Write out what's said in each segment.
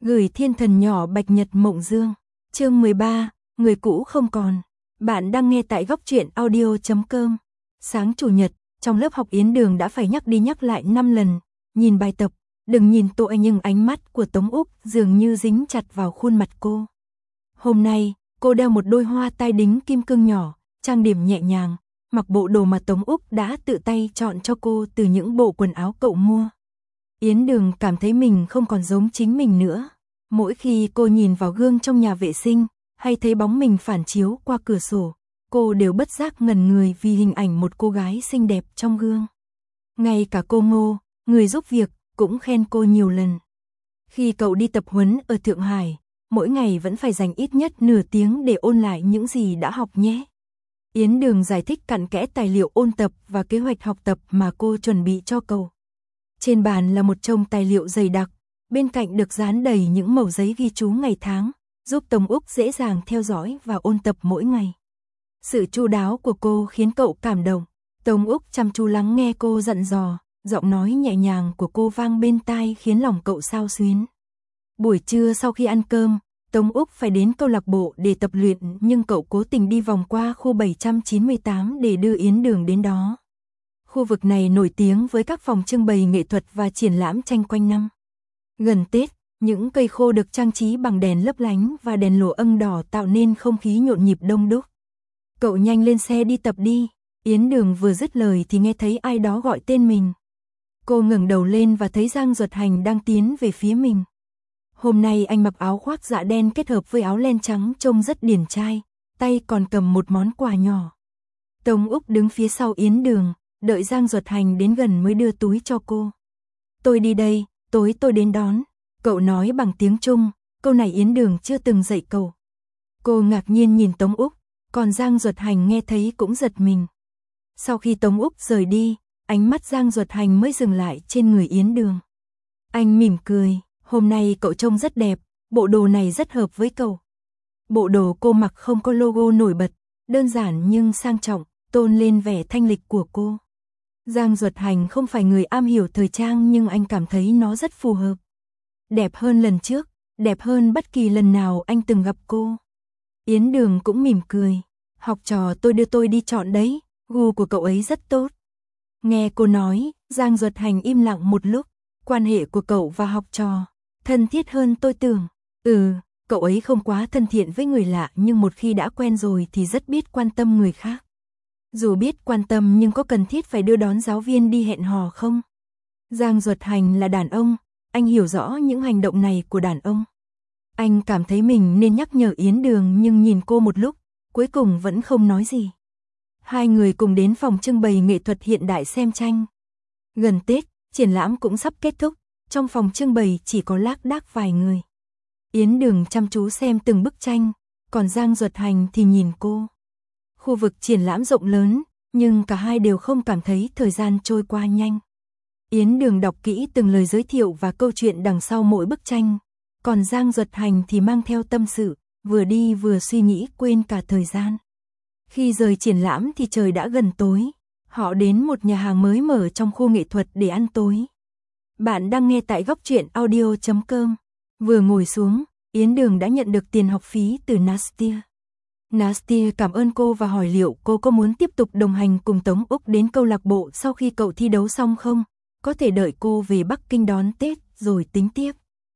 Gửi thiên thần nhỏ Bạch Nhật Mộng Dương. Chương 13, người cũ không còn. Bạn đang nghe tại góc truyện audio.com. Sáng chủ nhật, trong lớp học Yến Đường đã phải nhắc đi nhắc lại 5 lần. Nhìn bài tập, đừng nhìn tội, nhưng ánh mắt của Tống Úc dường như dính chặt vào khuôn mặt cô. Hôm nay, cô đeo một đôi hoa tai đính kim cương nhỏ, trang điểm nhẹ nhàng, mặc bộ đồ mà Tống Úc đã tự tay chọn cho cô từ những bộ quần áo cậu mua. Yến Đường cảm thấy mình không còn giống chính mình nữa. Mỗi khi cô nhìn vào gương trong nhà vệ sinh, hay thấy bóng mình phản chiếu qua cửa sổ, cô đều bất giác ngẩn người vì hình ảnh một cô gái xinh đẹp trong gương. Ngay cả cô Ngô, người giúp việc, cũng khen cô nhiều lần. Khi cậu đi tập huấn ở Thượng Hải, mỗi ngày vẫn phải dành ít nhất nửa tiếng để ôn lại những gì đã học nhé. Yến Đường giải thích cặn kẽ tài liệu ôn tập và kế hoạch học tập mà cô chuẩn bị cho cậu. Trên bàn là một chồng tài liệu dày đặc, bên cạnh được dán đầy những mẩu giấy ghi chú ngày tháng, giúp Tống Úc dễ dàng theo dõi và ôn tập mỗi ngày. Sự chu đáo của cô khiến cậu cảm động. Tống Úc chăm chú lắng nghe cô dặn dò, giọng nói nhẹ nhàng của cô vang bên tai khiến lòng cậu xao xuyến. Buổi trưa sau khi ăn cơm, Tống Úc phải đến câu lạc bộ để tập luyện, nhưng cậu cố tình đi vòng qua khu 798 để đưa Yến Đường đến đó. Khu vực này nổi tiếng với các phòng trưng bày nghệ thuật và triển lãm tranh quanh năm. Gần Tết, những cây khô được trang trí bằng đèn lấp lánh và đèn lụa âng đỏ tạo nên không khí nhộn nhịp đông đúc. Cậu nhanh lên xe đi tập đi. Yến Đường vừa dứt lời thì nghe thấy ai đó gọi tên mình. Cô ngẩng đầu lên và thấy Giang Duật Hành đang tiến về phía mình. Hôm nay anh mặc áo khoác dạ đen kết hợp với áo len trắng trông rất điển trai, tay còn cầm một món quà nhỏ. Tống Úc đứng phía sau Yến Đường, đợi Giang Duật Hành đến gần mới đưa túi cho cô. Tôi đi đây, tối tôi đến đón. Cậu nói bằng tiếng Trung, câu này Yến Đường chưa từng dạy cậu. Cô ngạc nhiên nhìn Tống Úc, còn Giang Duật Hành nghe thấy cũng giật mình. Sau khi Tống Úc rời đi, ánh mắt Giang Duật Hành mới dừng lại trên người Yến Đường. Anh mỉm cười, hôm nay cậu trông rất đẹp, bộ đồ này rất hợp với cậu. Bộ đồ cô mặc không có logo nổi bật, đơn giản nhưng sang trọng, tôn lên vẻ thanh lịch của cô. Giang Duật Hành không phải người am hiểu thời trang, nhưng anh cảm thấy nó rất phù hợp. Đẹp hơn lần trước, đẹp hơn bất kỳ lần nào anh từng gặp cô. Yến Đường cũng mỉm cười. Học trò tôi đưa tôi đi chọn đấy, gu của cậu ấy rất tốt. Nghe cô nói, Giang Duật Hành im lặng một lúc. Quan hệ của cậu và học trò thân thiết hơn tôi tưởng. Cậu ấy không quá thân thiện với người lạ, nhưng một khi đã quen rồi thì rất biết quan tâm người khác. Dù biết quan tâm nhưng có cần thiết phải đưa đón giáo viên đi hẹn hò không? Giang Duật Hành là đàn ông, anh hiểu rõ những hành động này của đàn ông. Anh cảm thấy mình nên nhắc nhở Yến Đường, nhưng nhìn cô một lúc, cuối cùng vẫn không nói gì. Hai người cùng đến phòng trưng bày nghệ thuật hiện đại xem tranh. Gần Tết, triển lãm cũng sắp kết thúc, trong phòng trưng bày chỉ có lác đác vài người. Yến Đường chăm chú xem từng bức tranh, còn Giang Duật Hành thì nhìn cô. Khu vực triển lãm rộng lớn, nhưng cả hai đều không cảm thấy thời gian trôi qua nhanh. Yến Đường đọc kỹ từng lời giới thiệu và câu chuyện đằng sau mỗi bức tranh, còn Giang Duật Hành thì mang theo tâm sự, vừa đi vừa suy nghĩ quên cả thời gian. Khi rời triển lãm thì trời đã gần tối, họ đến một nhà hàng mới mở trong khu nghệ thuật để ăn tối. Bạn đang nghe tại góc truyện audio.com. Vừa ngồi xuống, Yến Đường đã nhận được tiền học phí từ Nastia. Nastia cảm ơn cô và hỏi liệu cô có muốn tiếp tục đồng hành cùng Tống Úc đến câu lạc bộ sau khi cậu thi đấu xong không? Có thể đợi cô về Bắc Kinh đón Tết rồi tính tiếp.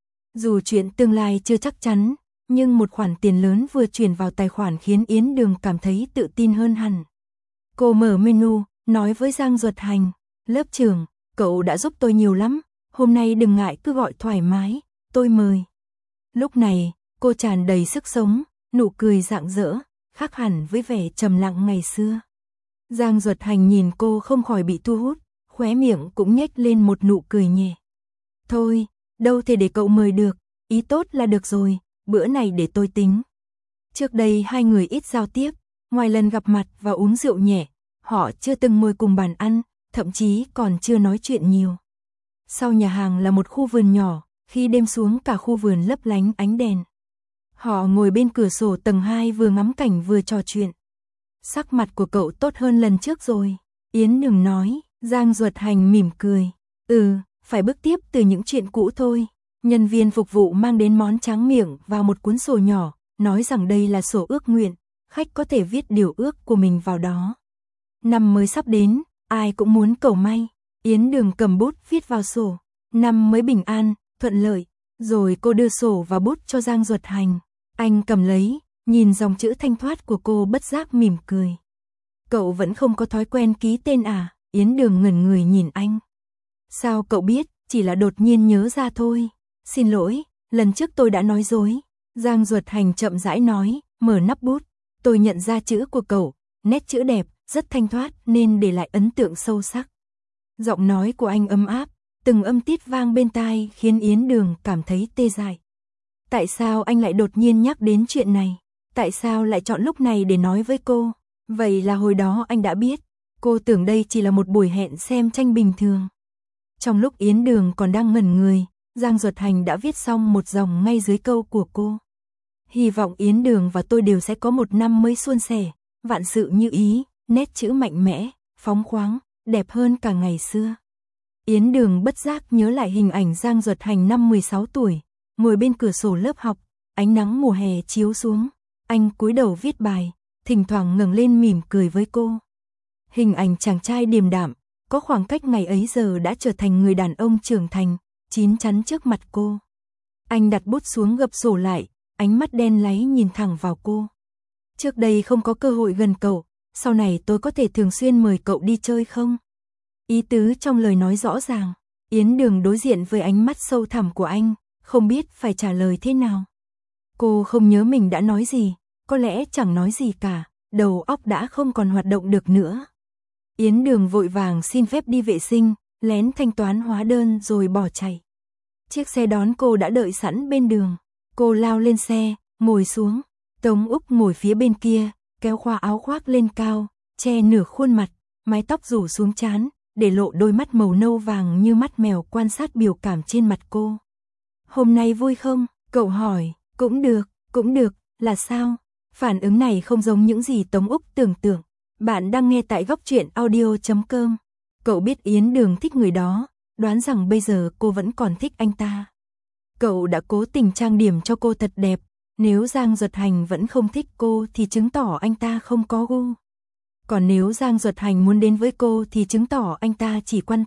Dù chuyện tương lai chưa chắc chắn, nhưng một khoản tiền lớn vừa chuyển vào tài khoản khiến Yến Đường cảm thấy tự tin hơn hẳn. Cô mở menu, nói với Giang Duật Hành, lớp trưởng, cậu đã giúp tôi nhiều lắm, hôm nay đừng ngại cứ gọi thoải mái, tôi mời. Lúc này, cô tràn đầy sức sống, nụ cười rạng rỡ, khác hẳn với vẻ trầm lặng ngày xưa. Giang Duật Hành nhìn cô không khỏi bị thu hút, khóe miệng cũng nhếch lên một nụ cười nhẹ. Thôi, đâu thể để cậu mời được, ý tốt là được rồi, bữa này để tôi tính. Trước đây hai người ít giao tiếp, ngoài lần gặp mặt và uống rượu nhẹ, họ chưa từng ngồi cùng bàn ăn, thậm chí còn chưa nói chuyện nhiều. Sau nhà hàng là một khu vườn nhỏ, khi đêm xuống cả khu vườn lấp lánh ánh đèn. Họ ngồi bên cửa sổ tầng 2 vừa ngắm cảnh vừa trò chuyện. Sắc mặt của cậu tốt hơn lần trước rồi, Yến Đường nói. Giang Duật Hành mỉm cười. Phải bước tiếp từ những chuyện cũ thôi. Nhân viên phục vụ mang đến món tráng miệng và một cuốn sổ nhỏ, nói rằng đây là sổ ước nguyện, khách có thể viết điều ước của mình vào đó. Năm mới sắp đến, ai cũng muốn cầu may. Yến Đường cầm bút viết vào sổ, năm mới bình an, thuận lợi, rồi cô đưa sổ và bút cho Giang Duật Hành. Anh cầm lấy, nhìn dòng chữ thanh thoát của cô bất giác mỉm cười. Cậu vẫn không có thói quen ký tên à? Yến Đường ngẩn người nhìn anh. Sao cậu biết? Chỉ là đột nhiên nhớ ra thôi. Xin lỗi, lần trước tôi đã nói dối. Giang Duật Hành chậm rãi nói, mở nắp bút. Tôi nhận ra chữ của cậu, nét chữ đẹp, rất thanh thoát nên để lại ấn tượng sâu sắc. Giọng nói của anh ấm áp, từng âm tiết vang bên tai khiến Yến Đường cảm thấy tê dại. Tại sao anh lại đột nhiên nhắc đến chuyện này? Tại sao lại chọn lúc này để nói với cô? Vậy là hồi đó anh đã biết. Cô tưởng đây chỉ là một buổi hẹn xem tranh bình thường. Trong lúc Yến Đường còn đang ngẩn người, Giang Duật Hành đã viết xong một dòng ngay dưới câu của cô. Hy vọng Yến Đường và tôi đều sẽ có một năm mới suôn sẻ, vạn sự như ý, nét chữ mạnh mẽ, phóng khoáng, đẹp hơn cả ngày xưa. Yến Đường bất giác nhớ lại hình ảnh Giang Duật Hành năm 16 tuổi, ngồi bên cửa sổ lớp học, ánh nắng mùa hè chiếu xuống, anh cúi đầu viết bài, thỉnh thoảng ngẩng lên mỉm cười với cô. Hình ảnh chàng trai điềm đạm, có khoảng cách ngày ấy giờ đã trở thành người đàn ông trưởng thành, chín chắn trước mặt cô. Anh đặt bút xuống gập sổ lại, ánh mắt đen láy nhìn thẳng vào cô. Trước đây không có cơ hội gần cậu, sau này tôi có thể thường xuyên mời cậu đi chơi không? Ý tứ trong lời nói rõ ràng. Yến Đường đối diện với ánh mắt sâu thẳm của anh, không biết phải trả lời thế nào. Cô không nhớ mình đã nói gì, có lẽ chẳng nói gì cả, đầu óc đã không còn hoạt động được nữa. Yến Đường vội vàng xin phép đi vệ sinh, lén thanh toán hóa đơn rồi bỏ chạy. Chiếc xe đón cô đã đợi sẵn bên đường. Cô lao lên xe, ngồi xuống. Tống Úc ngồi phía bên kia, kéo khoa áo khoác lên cao, che nửa khuôn mặt, mái tóc rủ xuống trán, để lộ đôi mắt màu nâu vàng như mắt mèo quan sát biểu cảm trên mặt cô. Hôm nay vui không? Cậu hỏi. Cũng được, là sao? Phản ứng này không giống những gì Tống Úc tưởng tượng. Bạn đang nghe tại góc truyện audio.com. Cậu biết Yến Đường thích người đó, đoán rằng bây giờ cô vẫn còn thích anh ta. Cậu đã cố tình trang điểm cho cô thật đẹp, nếu Giang Duật Hành vẫn không thích cô thì chứng tỏ anh ta không có gu. Còn nếu Giang Duật Hành muốn đến với cô thì chứng tỏ anh ta chỉ quan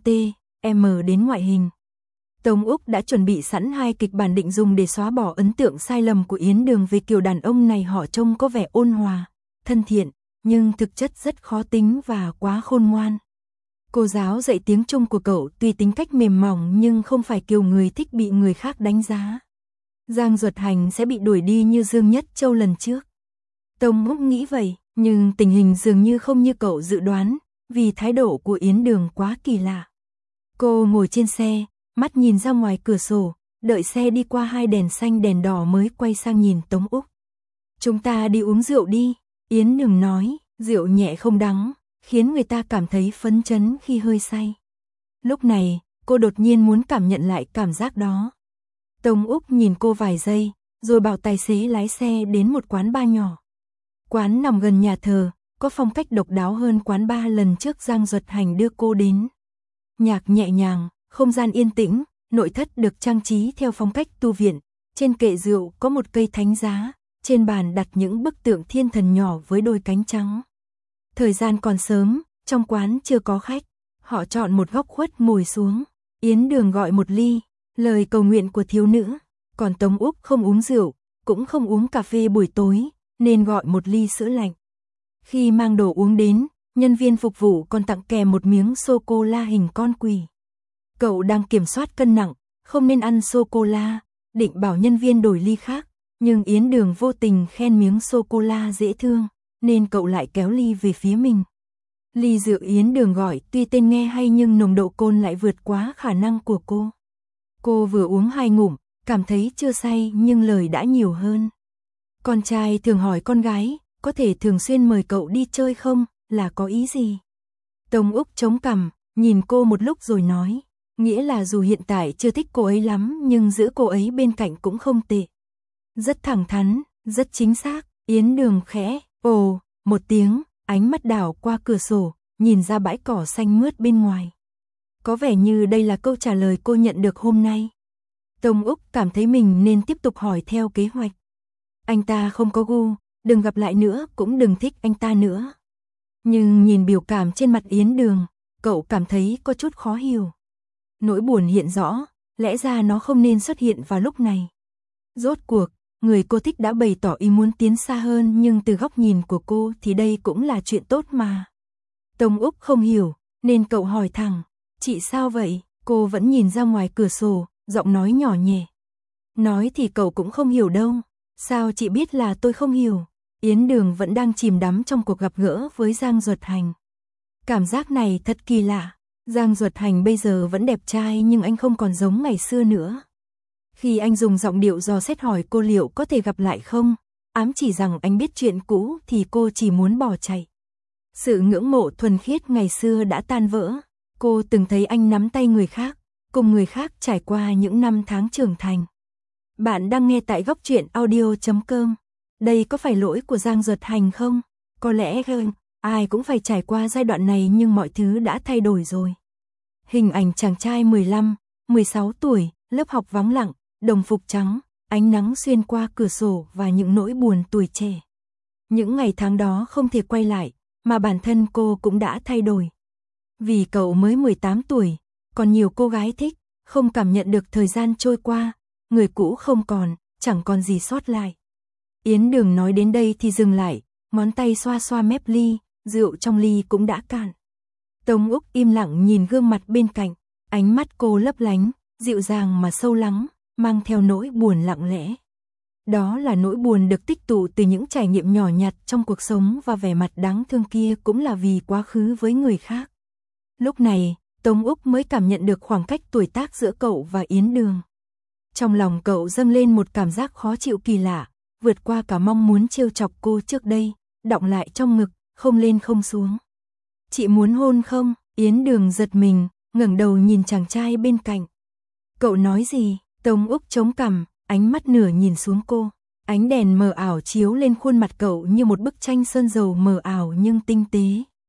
đến ngoại hình. Tống Úc đã chuẩn bị sẵn 2 kịch bản định dùng để xóa bỏ ấn tượng sai lầm của Yến Đường về kiểu đàn ông này. Họ trông có vẻ ôn hòa, thân thiện, nhưng thực chất rất khó tính và quá khôn ngoan. Cô giáo dạy tiếng Trung của cậu tuy tính cách mềm mỏng nhưng không phải kiểu người thích bị người khác đánh giá. Giang Duật Hành sẽ bị đuổi đi như Dương Nhất Châu lần trước. Tống Úc nghĩ vậy, nhưng tình hình dường như không như cậu dự đoán, vì thái độ của Yến Đường quá kỳ lạ. Cô ngồi trên xe, mắt nhìn ra ngoài cửa sổ, đợi xe đi qua 2 đèn xanh đèn đỏ mới quay sang nhìn Tống Úc. Chúng ta đi uống rượu đi, Yến Đường nói, rượu nhẹ không đắng, khiến người ta cảm thấy phấn chấn khi hơi say. Lúc này, cô đột nhiên muốn cảm nhận lại cảm giác đó. Tống Úc nhìn cô vài giây, rồi bảo tài xế lái xe đến một quán bar nhỏ. Quán nằm gần nhà thờ, có phong cách độc đáo hơn quán bar lần trước Giang Duật Hành đưa cô đến. Nhạc nhẹ nhàng, không gian yên tĩnh, nội thất được trang trí theo phong cách tu viện. Trên kệ rượu có một cây thánh giá, trên bàn đặt những bức tượng thiên thần nhỏ với đôi cánh trắng. Thời gian còn sớm, trong quán chưa có khách, họ chọn một góc khuất ngồi xuống. Yến Đường gọi một ly, lời cầu nguyện của thiếu nữ, còn Tống Úc không uống rượu, cũng không uống cà phê buổi tối, nên gọi một ly sữa lạnh. Khi mang đồ uống đến, nhân viên phục vụ còn tặng kèm một miếng sô-cô-la hình con quỷ. Cậu đang kiểm soát cân nặng, không nên ăn sô-cô-la, định bảo nhân viên đổi ly khác, nhưng Yến Đường vô tình khen miếng sô-cô-la dễ thương, nên cậu lại kéo ly về phía mình. Ly rượu Yến Đường gọi tuy tên nghe hay nhưng nồng độ cồn lại vượt quá khả năng của cô. Cô vừa uống 2 ngụm, cảm thấy chưa say nhưng lời đã nhiều hơn. Con trai thường hỏi con gái, có thể thường xuyên mời cậu đi chơi không, là có ý gì? Tống Úc chống cằm, nhìn cô một lúc rồi nói, nghĩa là dù hiện tại chưa thích cô ấy lắm nhưng giữ cô ấy bên cạnh cũng không tệ. Rất thẳng thắn, rất chính xác. Yến Đường khẽ, ồ, một tiếng, ánh mắt đảo qua cửa sổ, nhìn ra bãi cỏ xanh mướt bên ngoài. Có vẻ như đây là câu trả lời cô nhận được hôm nay. Tông Úc cảm thấy mình nên tiếp tục hỏi theo kế hoạch. Anh ta không có gu, đừng gặp lại nữa, cũng đừng thích anh ta nữa. Nhưng nhìn biểu cảm trên mặt Yến Đường, cậu cảm thấy có chút khó hiểu. Nỗi buồn hiện rõ, lẽ ra nó không nên xuất hiện vào lúc này. Rốt cuộc, người cô thích đã bày tỏ ý muốn tiến xa hơn, nhưng từ góc nhìn của cô thì đây cũng là chuyện tốt mà. Tông Úc không hiểu, nên cậu hỏi thẳng, chị sao vậy? Cô vẫn nhìn ra ngoài cửa sổ, giọng nói nhỏ nhẹ. Nói thì cậu cũng không hiểu đâu, sao chị biết là tôi không hiểu? Yến Đường vẫn đang chìm đắm trong cuộc gặp gỡ với Giang Duật Hành. Cảm giác này thật kỳ lạ, Giang Duật Hành bây giờ vẫn đẹp trai nhưng anh không còn giống ngày xưa nữa. Khi anh dùng giọng điệu dò xét hỏi cô liệu có thể gặp lại không, ám chỉ rằng anh biết chuyện cũ thì cô chỉ muốn bỏ chạy. Sự ngưỡng mộ thuần khiết ngày xưa đã tan vỡ, cô từng thấy anh nắm tay người khác, cùng người khác trải qua những năm tháng trưởng thành. Bạn đang nghe tại Góc Truyện Audio.com. Đây có phải lỗi của Giang Duật Hành không? Có lẽ không, ai cũng phải trải qua giai đoạn này nhưng mọi thứ đã thay đổi rồi. Hình ảnh chàng trai 15, 16 tuổi, lớp học vắng lặng, đồng phục trắng, ánh nắng xuyên qua cửa sổ và những nỗi buồn tuổi trẻ. Những ngày tháng đó không thể quay lại, mà bản thân cô cũng đã thay đổi. Vì cậu mới 18 tuổi, còn nhiều cô gái thích, không cảm nhận được thời gian trôi qua, người cũ không còn, chẳng còn gì sót lại. Yến Đường nói đến đây thì dừng lại, ngón tay xoa xoa mép ly, rượu trong ly cũng đã cạn. Tông Úc im lặng nhìn gương mặt bên cạnh, ánh mắt cô lấp lánh, dịu dàng mà sâu lắng, mang theo nỗi buồn lặng lẽ. Đó là nỗi buồn được tích tụ từ những trải nghiệm nhỏ nhặt trong cuộc sống, và vẻ mặt đáng thương kia cũng là vì quá khứ với người khác. Lúc này, Tông Úc mới cảm nhận được khoảng cách tuổi tác giữa cậu và Yến Đường. Trong lòng cậu dâng lên một cảm giác khó chịu kỳ lạ, vượt qua cả mong muốn trêu chọc cô trước đây, đọng lại trong ngực, không lên không xuống. Chị muốn hôn không? Yến Đường giật mình, ngẩng đầu nhìn chàng trai bên cạnh. Cậu nói gì? Tông Úc chống cằm, ánh mắt nửa nhìn xuống cô. Ánh đèn mờ ảo chiếu lên khuôn mặt cậu như một bức tranh sơn dầu mờ ảo nhưng tinh tế.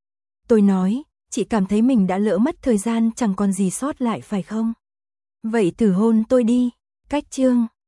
Tôi nói, chị cảm thấy mình đã lỡ mất thời gian, chẳng còn gì sót lại phải không? Vậy thử hôn tôi đi. Cách chương